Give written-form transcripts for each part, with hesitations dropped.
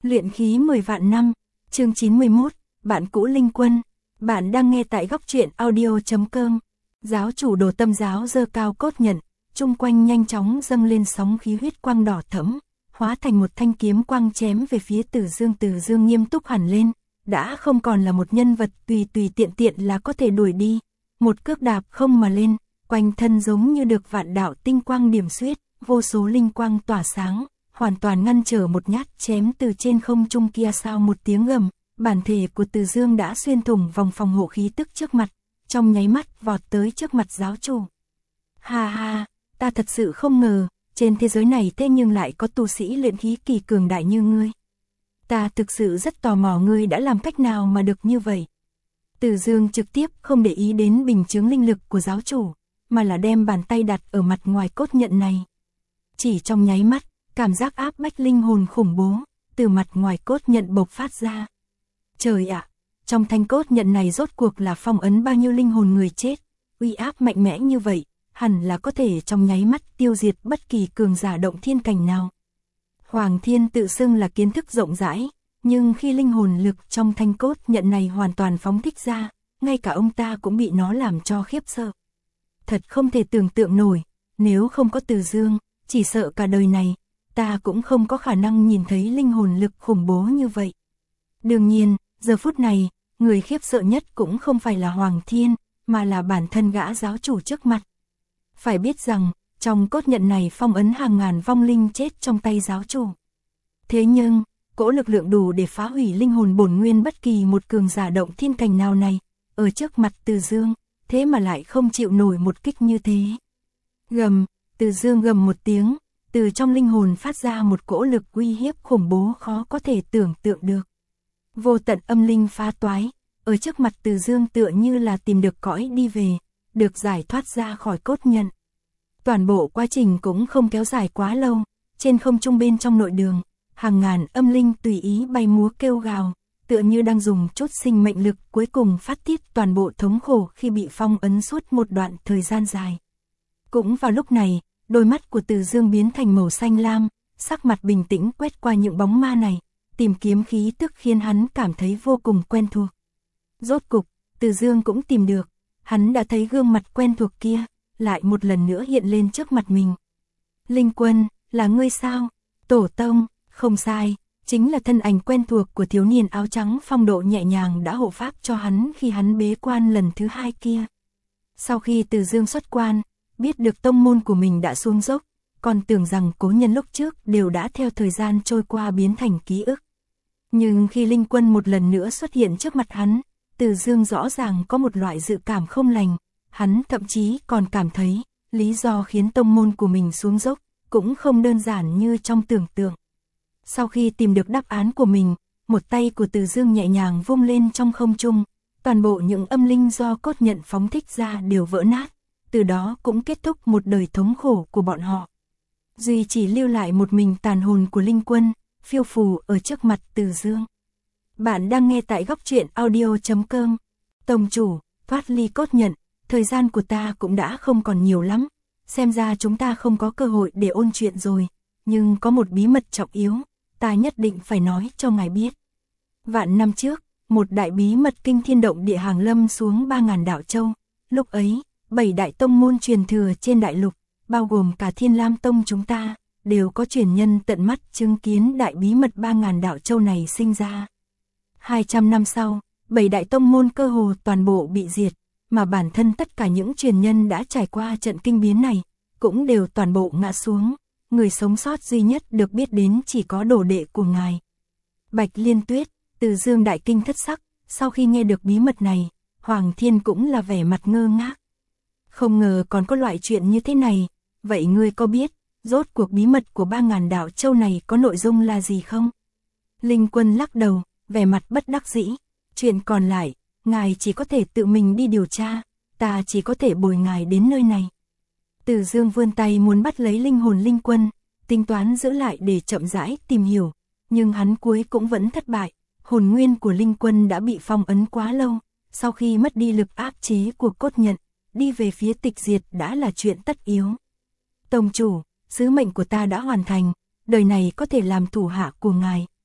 Luyện khí 10 vạn năm, chương 91, bạn cũ Linh Quân. Bạn đang nghe tại góc truyện audio.com. Giáo chủ Đồ Tâm giáo giơ cao cốt nhận, chung quanh nhanh chóng dâng lên sóng khí huyết quang đỏ thẫm, hóa thành một thanh kiếm quang chém về phía Từ Dương. Từ Dương nghiêm túc hẳn lên, đã không còn là một nhân vật tùy tiện tiện là có thể đuổi đi. Một cước đạp không mà lên, quanh thân giống như được vạn đạo tinh quang điểm xuyết, vô số linh quang tỏa sáng, hoàn toàn ngăn trở một nhát chém từ trên không trung kia. Sau một tiếng gầm, bản thể của Từ Dương đã xuyên thủng vòng phòng hộ khí tức trước mặt, trong nháy mắt vọt tới trước mặt giáo chủ. Ha ha, ta thật sự không ngờ, trên thế giới này thế nhưng lại có tu sĩ luyện khí kỳ cường đại như ngươi. Ta thực sự rất tò mò ngươi đã làm cách nào mà được như vậy. Từ Dương trực tiếp không để ý đến bình chứng linh lực của giáo chủ, mà là đem bàn tay đặt ở mặt ngoài cốt nhận này. Chỉ trong nháy mắt, cảm giác áp bách linh hồn khủng bố, từ mặt ngoài cốt nhận bộc phát ra. Trời ạ, trong thanh cốt nhận này rốt cuộc là phong ấn bao nhiêu linh hồn người chết, uy áp mạnh mẽ như vậy, hẳn là có thể trong nháy mắt tiêu diệt bất kỳ cường giả động thiên cảnh nào. Hoàng Thiên tự xưng là kiến thức rộng rãi, nhưng khi linh hồn lực trong thanh cốt nhận này hoàn toàn phóng thích ra, ngay cả ông ta cũng bị nó làm cho khiếp sợ. Thật không thể tưởng tượng nổi, nếu không có Từ Dương, chỉ sợ cả đời này, ta cũng không có khả năng nhìn thấy linh hồn lực khủng bố như vậy. Đương nhiên, giờ phút này, người khiếp sợ nhất cũng không phải là Hoàng Thiên, mà là bản thân gã giáo chủ trước mặt. Phải biết rằng, trong cốt nhận này phong ấn hàng ngàn vong linh chết trong tay giáo chủ. Thế nhưng, cỗ lực lượng đủ để phá hủy linh hồn bổn nguyên bất kỳ một cường giả động thiên cảnh nào này, ở trước mặt Từ Dương, thế mà lại không chịu nổi một kích như thế. Gầm, Từ Dương gầm một tiếng, từ trong linh hồn phát ra một cỗ lực uy hiếp khủng bố khó có thể tưởng tượng được. Vô tận âm linh phá toái, ở trước mặt Từ Dương tựa như là tìm được cõi đi về, được giải thoát ra khỏi cốt nhận. Toàn bộ quá trình cũng không kéo dài quá lâu, trên không trung bên trong nội đường, hàng ngàn âm linh tùy ý bay múa kêu gào, tựa như đang dùng chút sinh mệnh lực cuối cùng phát tiết toàn bộ thống khổ khi bị phong ấn suốt một đoạn thời gian dài. Cũng vào lúc này, đôi mắt của Từ Dương biến thành màu xanh lam, sắc mặt bình tĩnh quét qua những bóng ma này, tìm kiếm khí tức khiến hắn cảm thấy vô cùng quen thuộc. Rốt cục, Từ Dương cũng tìm được, hắn đã thấy gương mặt quen thuộc kia, lại một lần nữa hiện lên trước mặt mình. Linh Quân, là ngươi sao? Tổ tông, không sai, chính là thân ảnh quen thuộc của thiếu niên áo trắng phong độ nhẹ nhàng đã hộ pháp cho hắn khi hắn bế quan lần thứ 2 kia. Sau khi Từ Dương xuất quan, biết được tông môn của mình đã xuống dốc, còn tưởng rằng cố nhân lúc trước đều đã theo thời gian trôi qua biến thành ký ức. Nhưng khi Linh Quân một lần nữa xuất hiện trước mặt hắn, Từ Dương rõ ràng có một loại dự cảm không lành, hắn thậm chí còn cảm thấy, lý do khiến tông môn của mình xuống dốc, cũng không đơn giản như trong tưởng tượng. Sau khi tìm được đáp án của mình, một tay của Từ Dương nhẹ nhàng vung lên trong không trung, toàn bộ những âm linh do cốt nhận phóng thích ra đều vỡ nát, từ đó cũng kết thúc một đời thống khổ của bọn họ. Duy chỉ lưu lại một mình tàn hồn của Linh Quân, phiêu phù ở trước mặt Từ Dương. Bạn đang nghe tại góc truyện audio.com. Tông chủ, thoát ly cốt nhận, thời gian của ta cũng đã không còn nhiều lắm, xem ra chúng ta không có cơ hội để ôn chuyện rồi, nhưng có một bí mật trọng yếu, ta nhất định phải nói cho ngài biết. Vạn năm trước, một đại bí mật kinh thiên động địa hàng lâm xuống 3000 đảo châu, lúc ấy, 7 đại tông môn truyền thừa trên đại lục, bao gồm cả Thiên Lam Tông chúng ta, đều có truyền nhân tận mắt chứng kiến đại bí mật 3000 đảo châu này sinh ra. 200 năm sau, 7 đại tông môn cơ hồ toàn bộ bị diệt, mà bản thân tất cả những truyền nhân đã trải qua trận kinh biến này, cũng đều toàn bộ ngã xuống, người sống sót duy nhất được biết đến chỉ có đồ đệ của ngài. Bạch Liên Tuyết, Từ Dương đại kinh thất sắc, sau khi nghe được bí mật này, Hoàng Thiên cũng là vẻ mặt ngơ ngác. Không ngờ còn có loại chuyện như thế này, vậy ngươi có biết, rốt cuộc bí mật của 3000 đảo châu này có nội dung là gì không? Linh Quân lắc đầu, vẻ mặt bất đắc dĩ, chuyện còn lại, ngài chỉ có thể tự mình đi điều tra, ta chỉ có thể bồi ngài đến nơi này. Từ Dương vươn tay muốn bắt lấy linh hồn Linh Quân, tính toán giữ lại để chậm rãi tìm hiểu, nhưng hắn cuối cũng vẫn thất bại, hồn nguyên của Linh Quân đã bị phong ấn quá lâu, sau khi mất đi lực áp chế của cốt nhận, đi về phía tịch diệt đã là chuyện tất yếu. Tông chủ, sứ mệnh của ta đã hoàn thành, đời này có thể làm thủ hạ của ngài,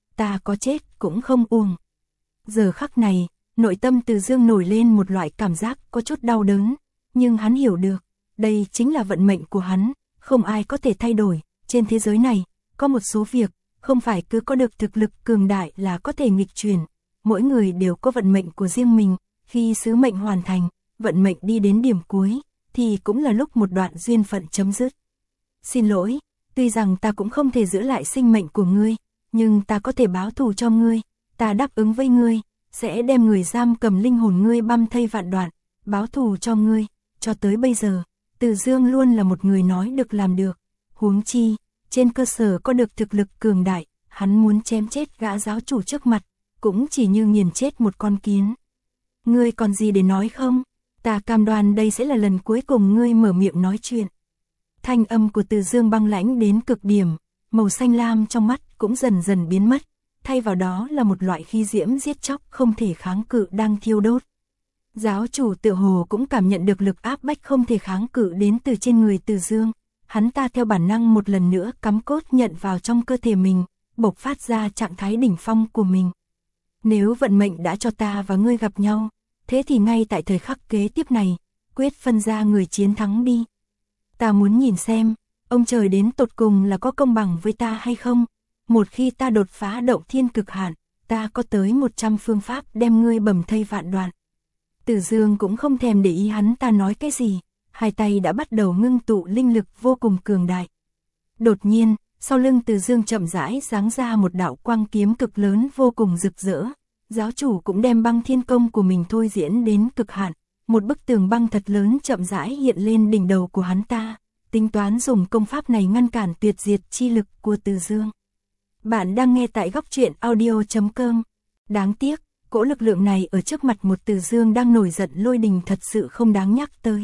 ta có chết cũng không uổng. Giờ khắc này, nội tâm Từ Dương nổi lên một loại cảm giác có chút đau đớn, nhưng hắn hiểu được, đây chính là vận mệnh của hắn, không ai có thể thay đổi. Trên thế giới này, có một số việc, không phải cứ có được thực lực cường đại là có thể nghịch chuyển. Mỗi người đều có vận mệnh của riêng mình, khi sứ mệnh hoàn thành, vận mệnh đi đến điểm cuối, thì cũng là lúc một đoạn duyên phận chấm dứt. Xin lỗi, tuy rằng ta cũng không thể giữ lại sinh mệnh của ngươi, nhưng ta có thể báo thù cho ngươi, ta đáp ứng với ngươi, sẽ đem người giam cầm linh hồn ngươi băm thây vạn đoạn, báo thù cho ngươi. Cho tới bây giờ, Từ Dương luôn là một người nói được làm được, huống chi, trên cơ sở có được thực lực cường đại, hắn muốn chém chết gã giáo chủ trước mặt, cũng chỉ như nghiền chết một con kiến. Ngươi còn gì để nói không? Ta cam đoan đây sẽ là lần cuối cùng ngươi mở miệng nói chuyện. Thanh âm của Từ Dương băng lãnh đến cực điểm, màu xanh lam trong mắt cũng dần dần biến mất, thay vào đó là một loại khí diễm giết chóc không thể kháng cự đang thiêu đốt. Giáo chủ tựa hồ cũng cảm nhận được lực áp bách không thể kháng cự đến từ trên người Từ Dương, hắn ta theo bản năng một lần nữa cắm cốt nhận vào trong cơ thể mình, bộc phát ra trạng thái đỉnh phong của mình. Nếu vận mệnh đã cho ta và ngươi gặp nhau, thế thì ngay tại thời khắc kế tiếp này, quyết phân ra người chiến thắng đi. Ta muốn nhìn xem, ông trời đến tột cùng là có công bằng với ta hay không? Một khi ta đột phá động thiên cực hạn, ta có tới 100 phương pháp đem ngươi bầm thây vạn đoạn. Từ Dương cũng không thèm để ý hắn ta nói cái gì, hai tay đã bắt đầu ngưng tụ linh lực vô cùng cường đại. Đột nhiên, sau lưng Từ Dương chậm rãi giáng ra một đạo quang kiếm cực lớn vô cùng rực rỡ. Giáo chủ cũng đem băng thiên công của mình thôi diễn đến cực hạn, một bức tường băng thật lớn chậm rãi hiện lên đỉnh đầu của hắn ta, tính toán dùng công pháp này ngăn cản tuyệt diệt chi lực của Từ Dương. Bạn đang nghe tại góc truyện audio.com. Đáng tiếc, cỗ lực lượng này ở trước mặt một Từ Dương đang nổi giận lôi đình thật sự không đáng nhắc tới.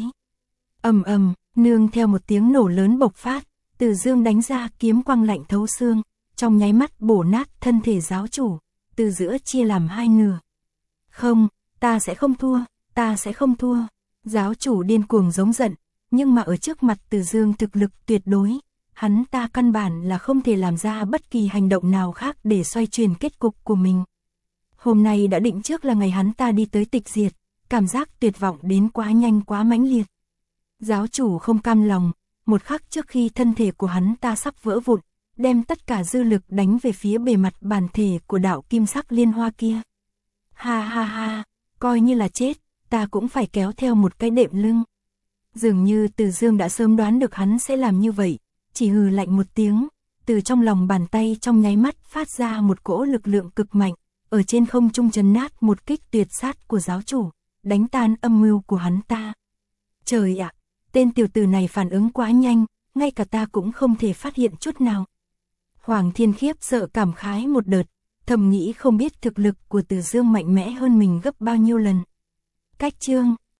Ầm ầm, nương theo một tiếng nổ lớn bộc phát, Từ Dương đánh ra kiếm quang lạnh thấu xương, trong nháy mắt bổ nát thân thể giáo chủ, từ giữa chia làm hai nửa. Không, ta sẽ không thua, ta sẽ không thua. Giáo chủ điên cuồng giống giận, nhưng mà ở trước mặt Từ Dương thực lực tuyệt đối, hắn ta căn bản là không thể làm ra bất kỳ hành động nào khác để xoay chuyển kết cục của mình. Hôm nay đã định trước là ngày hắn ta đi tới tịch diệt, cảm giác tuyệt vọng đến quá nhanh quá mãnh liệt. Giáo chủ không cam lòng, một khắc trước khi thân thể của hắn ta sắp vỡ vụn, đem tất cả dư lực đánh về phía bề mặt bản thể của đạo kim sắc liên hoa kia. Ha ha ha, coi như là chết, ta cũng phải kéo theo một cái đệm lưng. Dường như Từ Dương đã sớm đoán được hắn sẽ làm như vậy, chỉ hừ lạnh một tiếng, từ trong lòng bàn tay trong nháy mắt phát ra một cỗ lực lượng cực mạnh, ở trên không trung chấn nát một kích tuyệt sát của giáo chủ, đánh tan âm mưu của hắn ta. Trời ạ, tên tiểu tử này phản ứng quá nhanh, ngay cả ta cũng không thể phát hiện chút nào. Hoàng Thiên khiếp sợ cảm khái một đợt, thầm nghĩ không biết thực lực của Từ Dương mạnh mẽ hơn mình gấp bao nhiêu lần. Cách chương